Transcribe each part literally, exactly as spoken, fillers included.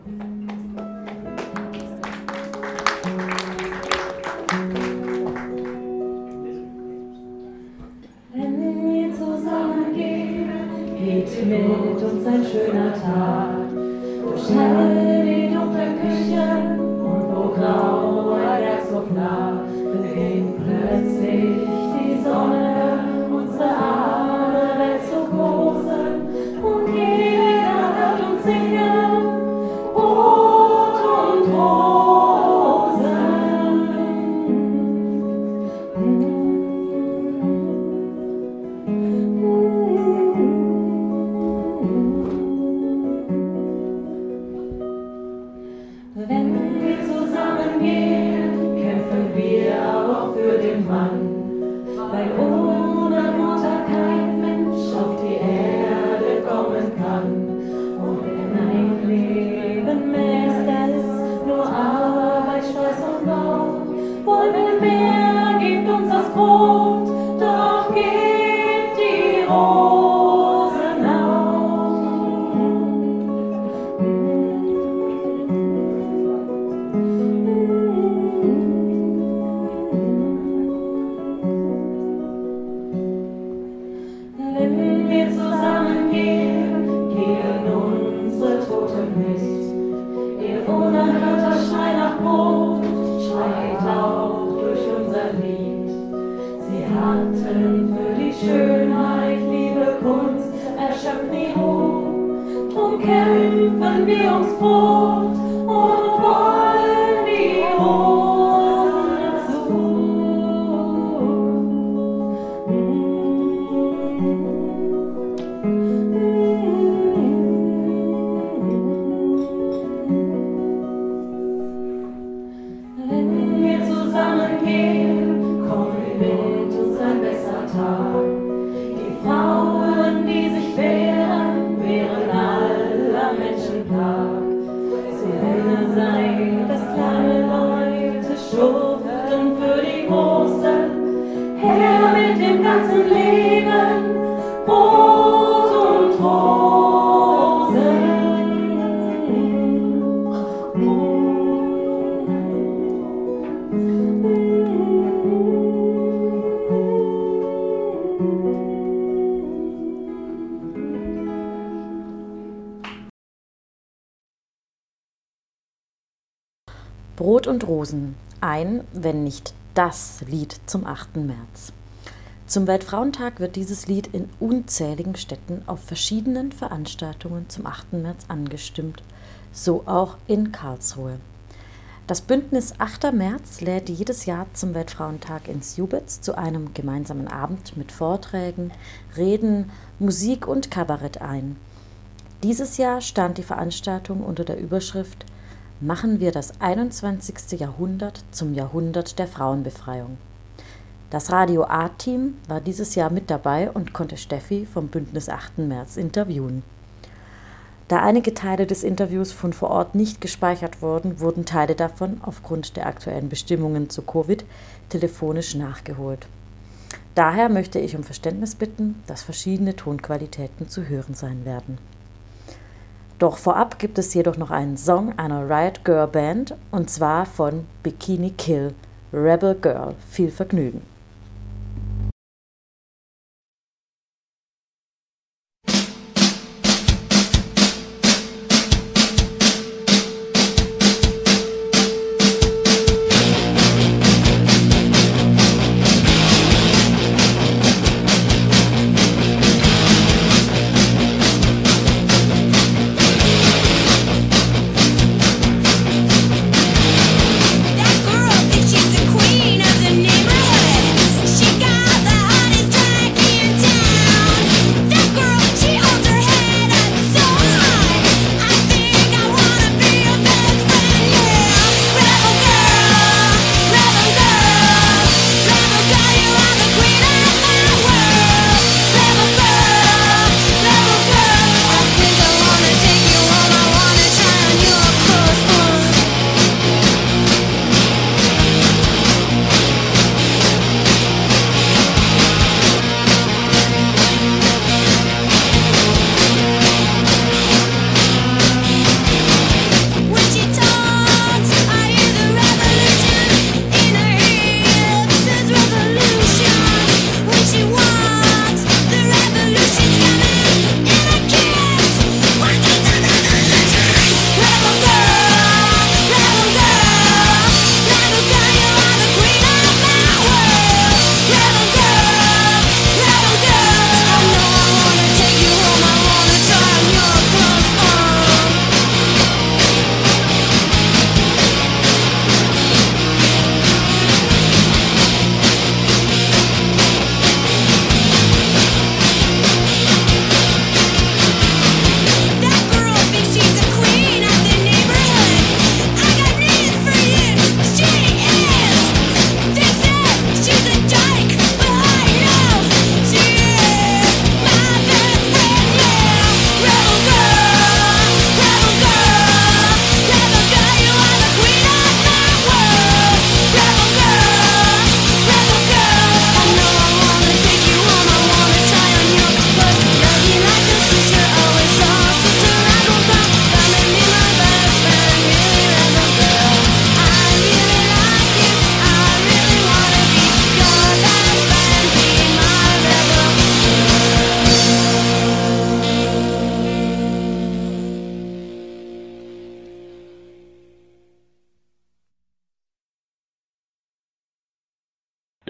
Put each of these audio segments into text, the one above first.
Geht mit uns ein schöner Tag durch all die dunklen Küchen und wo grau ein Berghof lag, beginnt plötzlich die Sonne, unsere arme Welt zu großen und jeder hört uns singen, Brot und Rosen. Wenn wir zusammengehen, kämpfen wir auch für den Mann, weil ohne Mutter kein Mensch auf die Erde kommen kann. Und wenn ein Leben mehr ist als nur Arbeit, Schweiß und Bauch, wollen wir mehr, gibt uns das Brot, doch gebt die Rosen auch. Wenn wir zusammengehen, gehen unsere Toten mit. Ihr unerhörter Schrei nach Brot schreit auch durch unser Lied. Sie hatten für die Schönheit, Liebe, Kunst erschöpft nie Ruhe. Drum kämpfen wir ums Brot und wollen die Rosen dazu. Wenn wir zusammengehen, kommt mit uns ein besser Tag. Die Frauen, die sich wehren, wehren aller Menschen Plag. Zu Ende sei, dass kleine Leute schuften für die Großen. Her mit dem ganzen Leben, Brot und Rosen. Brot und Rosen, ein, wenn nicht das Lied zum achten März. Zum Weltfrauentag wird dieses Lied in unzähligen Städten auf verschiedenen Veranstaltungen zum achten März angestimmt, so auch in Karlsruhe. Das Bündnis achter März lädt jedes Jahr zum Weltfrauentag ins Jubitz zu einem gemeinsamen Abend mit Vorträgen, Reden, Musik und Kabarett ein. Dieses Jahr stand die Veranstaltung unter der Überschrift Machen wir das einundzwanzigste. Jahrhundert zum Jahrhundert der Frauenbefreiung. Das Radio A-Team war dieses Jahr mit dabei und konnte Steffi vom Bündnis achten März interviewen. Da einige Teile des Interviews von vor Ort nicht gespeichert wurden, wurden Teile davon aufgrund der aktuellen Bestimmungen zu Covid telefonisch nachgeholt. Daher möchte ich um Verständnis bitten, dass verschiedene Tonqualitäten zu hören sein werden. Doch vorab gibt es jedoch noch einen Song einer Riot Girl Band, und zwar von Bikini Kill, Rebel Girl. Viel Vergnügen! That girl thinks she's the queen of the neighborhood.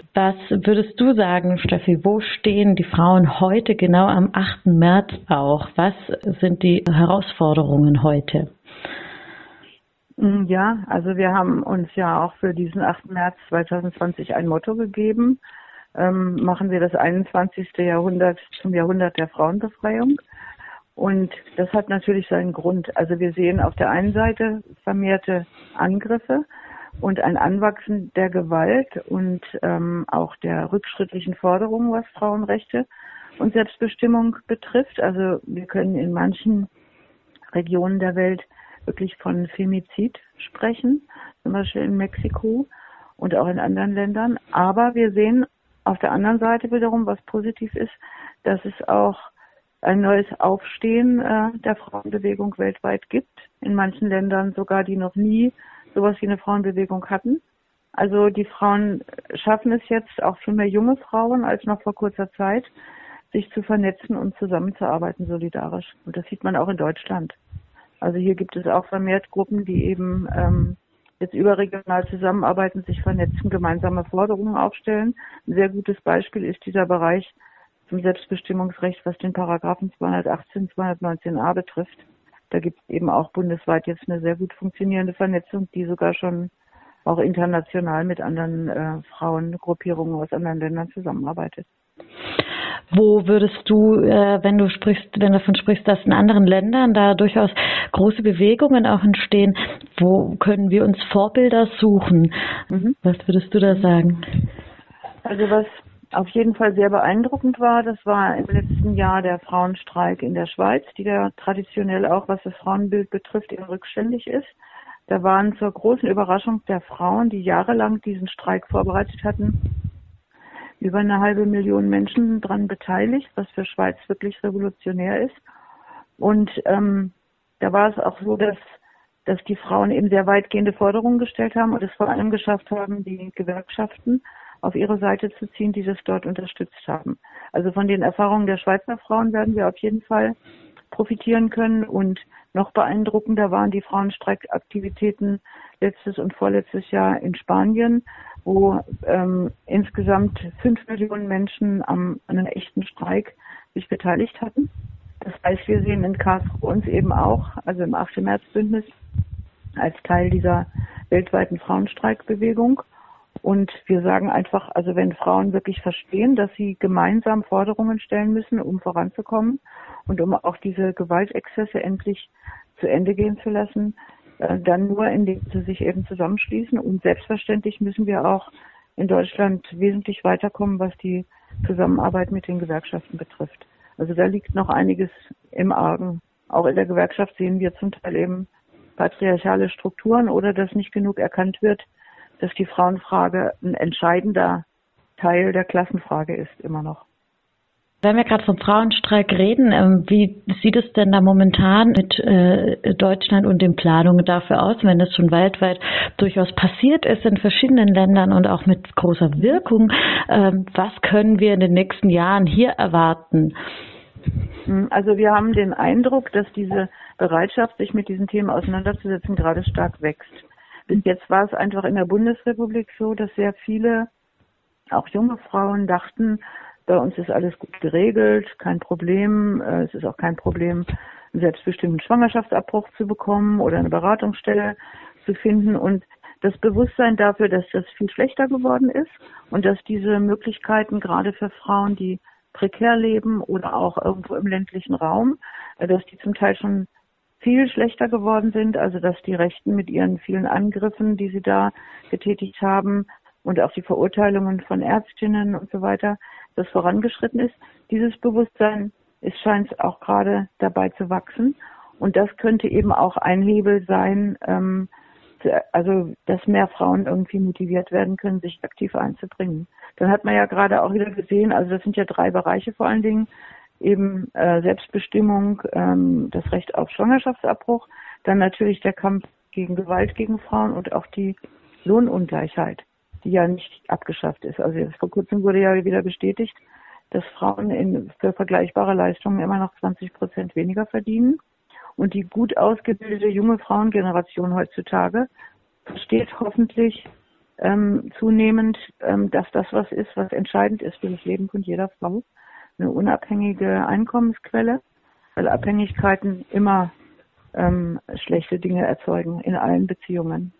Was würdest du sagen, Steffi, wo stehen die Frauen heute genau am achten März auch? Was sind die Herausforderungen heute? Ja, also wir haben uns ja auch für diesen achten März zweitausendzwanzig ein Motto gegeben. Ähm, machen wir das einundzwanzigste. Jahrhundert zum Jahrhundert der Frauenbefreiung. Und das hat natürlich seinen Grund. Also wir sehen auf der einen Seite vermehrte Angriffe und ein Anwachsen der Gewalt und ähm, auch der rückschrittlichen Forderungen, was Frauenrechte und Selbstbestimmung betrifft. Also wir können in manchen Regionen der Welt wirklich von Femizid sprechen, zum Beispiel in Mexiko und auch in anderen Ländern. Aber wir sehen auf der anderen Seite wiederum, was positiv ist, dass es auch ein neues Aufstehen äh, der Frauenbewegung weltweit gibt. In manchen Ländern sogar, die noch nie sowas wie eine Frauenbewegung hatten. Also die Frauen schaffen es jetzt, auch viel mehr junge Frauen als noch vor kurzer Zeit, sich zu vernetzen und zusammenzuarbeiten solidarisch. Und das sieht man auch in Deutschland. Also hier gibt es auch vermehrt Gruppen, die eben ähm, jetzt überregional zusammenarbeiten, sich vernetzen, gemeinsame Forderungen aufstellen. Ein sehr gutes Beispiel ist dieser Bereich zum Selbstbestimmungsrecht, was den Paragraphen zweihundertachtzehn, zweihundertneunzehn a betrifft. Da gibt es eben auch bundesweit jetzt eine sehr gut funktionierende Vernetzung, die sogar schon auch international mit anderen äh, Frauengruppierungen aus anderen Ländern zusammenarbeitet. Wo würdest du, äh, wenn du sprichst, wenn du davon sprichst, dass in anderen Ländern da durchaus große Bewegungen auch entstehen, wo können wir uns Vorbilder suchen? Mhm. Was würdest du da sagen? Also was auf jeden Fall sehr beeindruckend war, das war im letzten Jahr der Frauenstreik in der Schweiz, die ja traditionell auch, was das Frauenbild betrifft, eher rückständig ist. Da waren zur großen Überraschung der Frauen, die jahrelang diesen Streik vorbereitet hatten, über eine halbe Million Menschen dran beteiligt, was für Schweiz wirklich revolutionär ist. Und ähm, da war es auch so, dass, dass die Frauen eben sehr weitgehende Forderungen gestellt haben und es vor allem geschafft haben, die Gewerkschaften auf ihre Seite zu ziehen, die das dort unterstützt haben. Also von den Erfahrungen der Schweizer Frauen werden wir auf jeden Fall profitieren können. Und noch beeindruckender waren die Frauenstreikaktivitäten letztes und vorletztes Jahr in Spanien, wo ähm, insgesamt fünf Millionen Menschen am, an einem echten Streik sich beteiligt hatten. Das heißt, wir sehen in Karlsruhe uns eben auch, also im achten März-Bündnis, als Teil dieser weltweiten Frauenstreikbewegung. Und wir sagen einfach, also wenn Frauen wirklich verstehen, dass sie gemeinsam Forderungen stellen müssen, um voranzukommen und um auch diese Gewaltexzesse endlich zu Ende gehen zu lassen, dann nur, indem sie sich eben zusammenschließen. Und selbstverständlich müssen wir auch in Deutschland wesentlich weiterkommen, was die Zusammenarbeit mit den Gewerkschaften betrifft. Also da liegt noch einiges im Argen. Auch in der Gewerkschaft sehen wir zum Teil eben patriarchale Strukturen oder dass nicht genug erkannt wird, dass die Frauenfrage ein entscheidender Teil der Klassenfrage ist, immer noch. Wenn wir gerade vom Frauenstreik reden, wie sieht es denn da momentan mit äh, Deutschland und den Planungen dafür aus, wenn es schon weltweit durchaus passiert ist in verschiedenen Ländern und auch mit großer Wirkung? Ähm, was können wir in den nächsten Jahren hier erwarten? Also wir haben den Eindruck, dass diese Bereitschaft, sich mit diesen Themen auseinanderzusetzen, gerade stark wächst. Bis jetzt war es einfach in der Bundesrepublik so, dass sehr viele, auch junge Frauen, dachten, bei uns ist alles gut geregelt, kein Problem. Es ist auch kein Problem, einen selbstbestimmten Schwangerschaftsabbruch zu bekommen oder eine Beratungsstelle zu finden. Und das Bewusstsein dafür, dass das viel schlechter geworden ist und dass diese Möglichkeiten gerade für Frauen, die prekär leben oder auch irgendwo im ländlichen Raum, dass die zum Teil schon viel schlechter geworden sind, also dass die Rechten mit ihren vielen Angriffen, die sie da getätigt haben und auch die Verurteilungen von Ärztinnen und so weiter, das vorangeschritten ist. Dieses Bewusstsein ist scheint auch gerade dabei zu wachsen und das könnte eben auch ein Hebel sein, ähm, also dass mehr Frauen irgendwie motiviert werden können, sich aktiv einzubringen. Dann hat man ja gerade auch wieder gesehen, also das sind ja drei Bereiche vor allen Dingen, eben äh, Selbstbestimmung, ähm, das Recht auf Schwangerschaftsabbruch, dann natürlich der Kampf gegen Gewalt gegen Frauen und auch die Lohnungleichheit, die ja nicht abgeschafft ist. Also jetzt vor kurzem wurde ja wieder bestätigt, dass Frauen in, für vergleichbare Leistungen immer noch zwanzig Prozent weniger verdienen. Und die gut ausgebildete junge Frauengeneration heutzutage versteht hoffentlich, ähm, zunehmend, ähm, dass das was ist, was entscheidend ist für das Leben von jeder Frau. Eine unabhängige Einkommensquelle, weil Abhängigkeiten immer ähm, schlechte Dinge erzeugen in allen Beziehungen.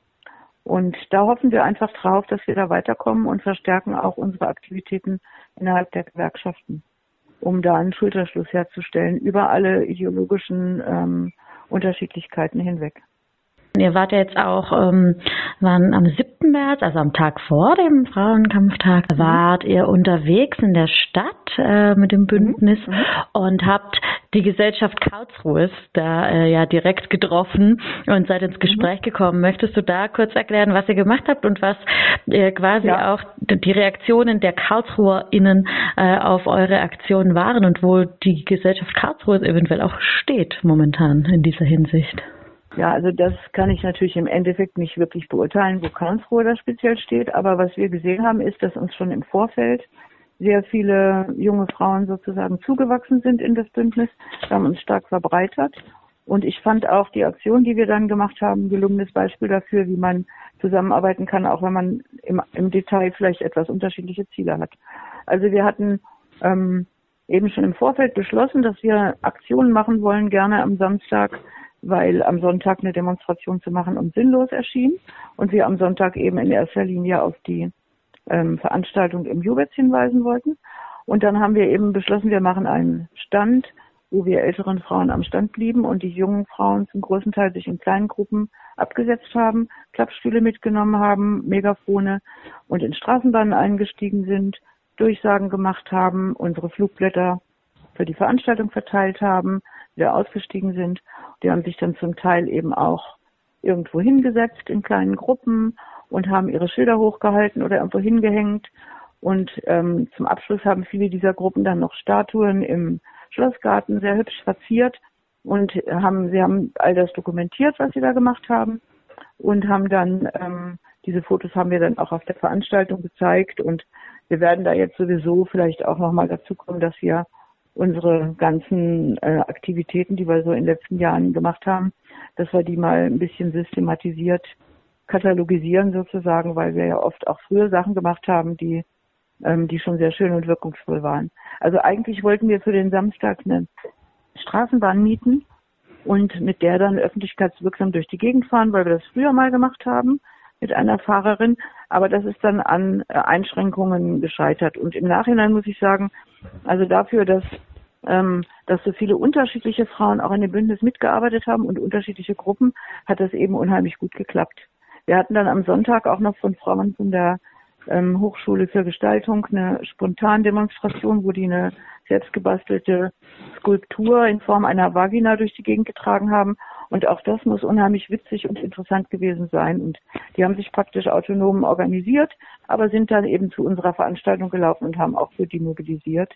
Und da hoffen wir einfach drauf, dass wir da weiterkommen und verstärken auch unsere Aktivitäten innerhalb der Gewerkschaften, um da einen Schulterschluss herzustellen über alle ideologischen ähm, Unterschiedlichkeiten hinweg. Ihr wart ja jetzt auch, ähm, waren am siebten März, also am Tag vor dem Frauenkampftag, mhm. wart ihr unterwegs in der Stadt äh, mit dem Bündnis mhm. und habt die Gesellschaft Karlsruhes da äh, ja direkt getroffen und seid ins Gespräch mhm. gekommen. Möchtest du da kurz erklären, was ihr gemacht habt und was äh, quasi ja. auch die Reaktionen der KarlsruherInnen äh, auf eure Aktionen waren und wo die Gesellschaft Karlsruhe eventuell auch steht momentan in dieser Hinsicht? Ja, also das kann ich natürlich im Endeffekt nicht wirklich beurteilen, wo Karlsruhe da speziell steht. Aber was wir gesehen haben, ist, dass uns schon im Vorfeld sehr viele junge Frauen sozusagen zugewachsen sind in das Bündnis. Wir haben uns stark verbreitert. Und ich fand auch die Aktion, die wir dann gemacht haben, ein gelungenes Beispiel dafür, wie man zusammenarbeiten kann, auch wenn man im, im Detail vielleicht etwas unterschiedliche Ziele hat. Also wir hatten ähm, eben schon im Vorfeld beschlossen, dass wir Aktionen machen wollen, gerne am Samstag, weil am Sonntag eine Demonstration zu machen uns sinnlos erschien und wir am Sonntag eben in erster Linie auf die ähm, Veranstaltung im Jubetz hinweisen wollten. Und dann haben wir eben beschlossen, wir machen einen Stand, wo wir älteren Frauen am Stand blieben und die jungen Frauen zum großen Teil sich in kleinen Gruppen abgesetzt haben, Klappstühle mitgenommen haben, Megafone und in Straßenbahnen eingestiegen sind, Durchsagen gemacht haben, unsere Flugblätter für die Veranstaltung verteilt haben, wieder ausgestiegen sind. Die haben sich dann zum Teil eben auch irgendwo hingesetzt in kleinen Gruppen und haben ihre Schilder hochgehalten oder irgendwo hingehängt. Und ähm, zum Abschluss haben viele dieser Gruppen dann noch Statuen im Schlossgarten sehr hübsch verziert und haben, sie haben all das dokumentiert, was sie da gemacht haben und haben dann, ähm, diese Fotos haben wir dann auch auf der Veranstaltung gezeigt und wir werden da jetzt sowieso vielleicht auch nochmal dazu kommen, dass wir unsere ganzen äh, Aktivitäten, die wir so in den letzten Jahren gemacht haben, dass wir die mal ein bisschen systematisiert katalogisieren sozusagen, weil wir ja oft auch früher Sachen gemacht haben, die ähm, die schon sehr schön und wirkungsvoll waren. Also eigentlich wollten wir für den Samstag eine Straßenbahn mieten und mit der dann öffentlichkeitswirksam durch die Gegend fahren, weil wir das früher mal gemacht haben mit einer Fahrerin, aber das ist dann an äh, Einschränkungen gescheitert. Und im Nachhinein muss ich sagen, also dafür, dass ähm, dass so viele unterschiedliche Frauen auch in dem Bündnis mitgearbeitet haben und unterschiedliche Gruppen, hat das eben unheimlich gut geklappt. Wir hatten dann am Sonntag auch noch von Frauen von der ähm, Hochschule für Gestaltung eine Spontandemonstration, wo die eine selbstgebastelte Skulptur in Form einer Vagina durch die Gegend getragen haben. Und auch das muss unheimlich witzig und interessant gewesen sein. Und die haben sich praktisch autonom organisiert, aber sind dann eben zu unserer Veranstaltung gelaufen und haben auch für die mobilisiert.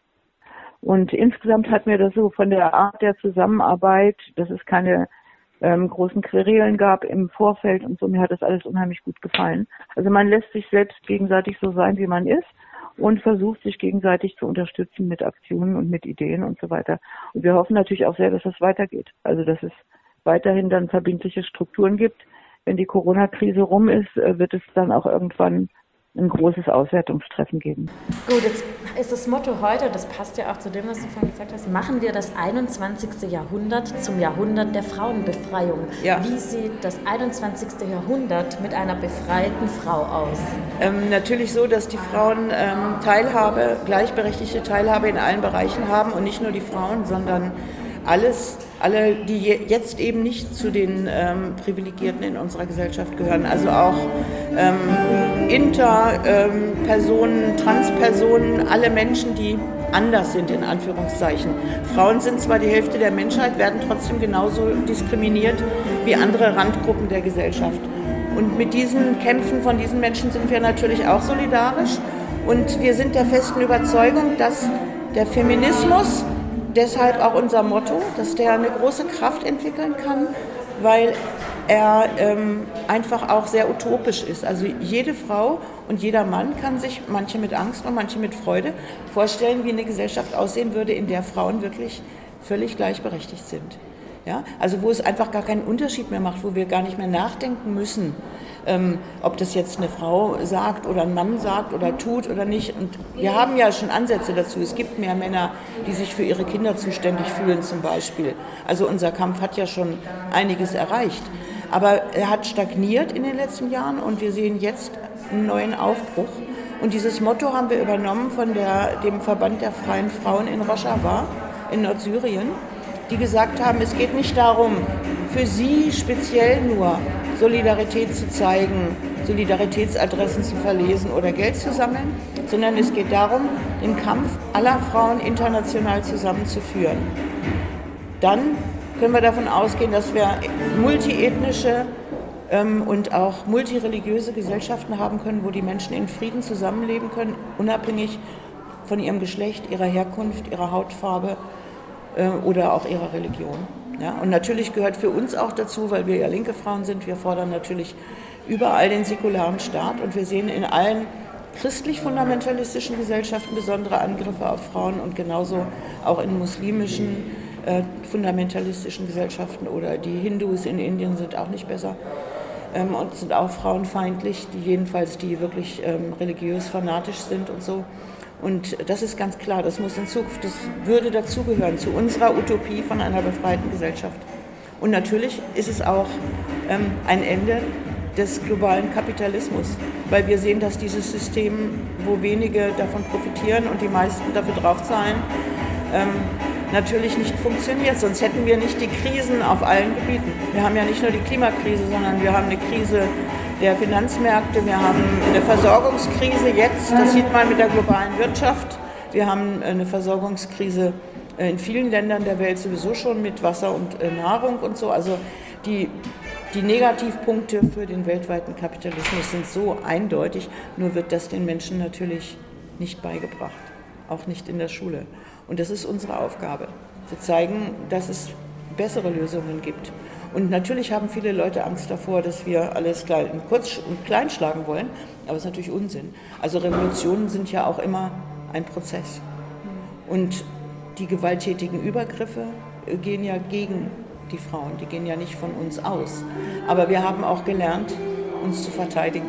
Und insgesamt hat mir das so von der Art der Zusammenarbeit, dass es keine ähm, großen Querelen gab im Vorfeld und so, mir hat das alles unheimlich gut gefallen. Also man lässt sich selbst gegenseitig so sein, wie man ist und versucht, sich gegenseitig zu unterstützen mit Aktionen und mit Ideen und so weiter. Und wir hoffen natürlich auch sehr, dass das weitergeht. Also dass es weiterhin dann verbindliche Strukturen gibt. Wenn die Corona-Krise rum ist, wird es dann auch irgendwann ein großes Auswertungstreffen geben. Gut, jetzt ist das Motto heute, das passt ja auch zu dem, was du vorhin gesagt hast, machen wir das einundzwanzigste. Jahrhundert zum Jahrhundert der Frauenbefreiung. Ja. Wie sieht das einundzwanzigste. Jahrhundert mit einer befreiten Frau aus? Ähm, natürlich so, dass die Frauen ähm, Teilhabe, gleichberechtigte Teilhabe in allen Bereichen haben und nicht nur die Frauen, sondern alles, alle, die jetzt eben nicht zu den ähm, Privilegierten in unserer Gesellschaft gehören, also auch ähm, Interpersonen, ähm, Transpersonen, alle Menschen, die anders sind, in Anführungszeichen. Frauen sind zwar die Hälfte der Menschheit, werden trotzdem genauso diskriminiert wie andere Randgruppen der Gesellschaft. Und mit diesen Kämpfen von diesen Menschen sind wir natürlich auch solidarisch und wir sind der festen Überzeugung, dass der Feminismus, deshalb auch unser Motto, dass der eine große Kraft entwickeln kann, weil er ähm, einfach auch sehr utopisch ist. Also jede Frau und jeder Mann kann sich, manche mit Angst und manche mit Freude, vorstellen, wie eine Gesellschaft aussehen würde, in der Frauen wirklich völlig gleichberechtigt sind. Ja? Also wo es einfach gar keinen Unterschied mehr macht, wo wir gar nicht mehr nachdenken müssen, ähm, ob das jetzt eine Frau sagt oder ein Mann sagt oder tut oder nicht. Und wir haben ja schon Ansätze dazu. Es gibt mehr Männer, die sich für ihre Kinder zuständig fühlen zum Beispiel. Also unser Kampf hat ja schon einiges erreicht. Aber er hat stagniert in den letzten Jahren und wir sehen jetzt einen neuen Aufbruch. Und dieses Motto haben wir übernommen von der, dem Verband der Freien Frauen in Rojava in Nordsyrien, die gesagt haben, es geht nicht darum, für sie speziell nur Solidarität zu zeigen, Solidaritätsadressen zu verlesen oder Geld zu sammeln, sondern es geht darum, den Kampf aller Frauen international zusammenzuführen. Dann können wir davon ausgehen, dass wir multiethnische ähm, und auch multireligiöse Gesellschaften haben können, wo die Menschen in Frieden zusammenleben können, unabhängig von ihrem Geschlecht, ihrer Herkunft, ihrer Hautfarbe äh, oder auch ihrer Religion. Ja? Und natürlich gehört für uns auch dazu, weil wir ja linke Frauen sind, wir fordern natürlich überall den säkularen Staat und wir sehen in allen christlich-fundamentalistischen Gesellschaften besondere Angriffe auf Frauen und genauso auch in muslimischen äh, fundamentalistischen Gesellschaften oder die Hindus in Indien sind auch nicht besser ähm, und sind auch frauenfeindlich, die jedenfalls die wirklich ähm, religiös fanatisch sind und so. Und das ist ganz klar, das muss in Zukunft, das würde dazugehören zu unserer Utopie von einer befreiten Gesellschaft. Und natürlich ist es auch ähm, ein Ende des globalen Kapitalismus, weil wir sehen, dass dieses System, wo wenige davon profitieren und die meisten dafür draufzahlen, ähm, natürlich nicht funktioniert, sonst hätten wir nicht die Krisen auf allen Gebieten. Wir haben ja nicht nur die Klimakrise, sondern wir haben eine Krise der Finanzmärkte, wir haben eine Versorgungskrise jetzt, das sieht man mit der globalen Wirtschaft, wir haben eine Versorgungskrise in vielen Ländern der Welt sowieso schon mit Wasser und Nahrung und so, also die Die Negativpunkte für den weltweiten Kapitalismus sind so eindeutig, nur wird das den Menschen natürlich nicht beigebracht, auch nicht in der Schule. Und das ist unsere Aufgabe, zu zeigen, dass es bessere Lösungen gibt. Und natürlich haben viele Leute Angst davor, dass wir alles kurz und klein schlagen wollen, aber es ist natürlich Unsinn. Also Revolutionen sind ja auch immer ein Prozess. Und die gewalttätigen Übergriffe gehen ja gegen die Frauen, die gehen ja nicht von uns aus. Aber wir haben auch gelernt, uns zu verteidigen.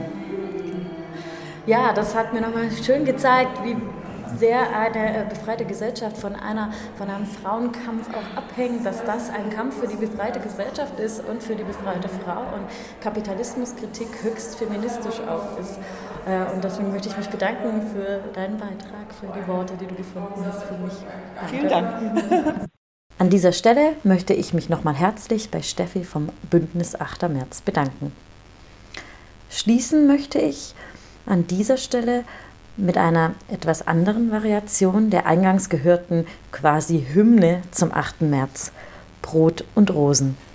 Ja, das hat mir nochmal schön gezeigt, wie sehr eine befreite Gesellschaft von, einer, von einem Frauenkampf auch abhängt, dass das ein Kampf für die befreite Gesellschaft ist und für die befreite Frau und Kapitalismuskritik höchst feministisch auch ist. Und deswegen möchte ich mich bedanken für deinen Beitrag, für die Worte, die du gefunden hast für mich. Danke. Vielen Dank. An dieser Stelle möchte ich mich nochmal herzlich bei Steffi vom Bündnis achter März bedanken. Schließen möchte ich an dieser Stelle mit einer etwas anderen Variation der eingangs gehörten quasi Hymne zum achten März, Brot und Rosen.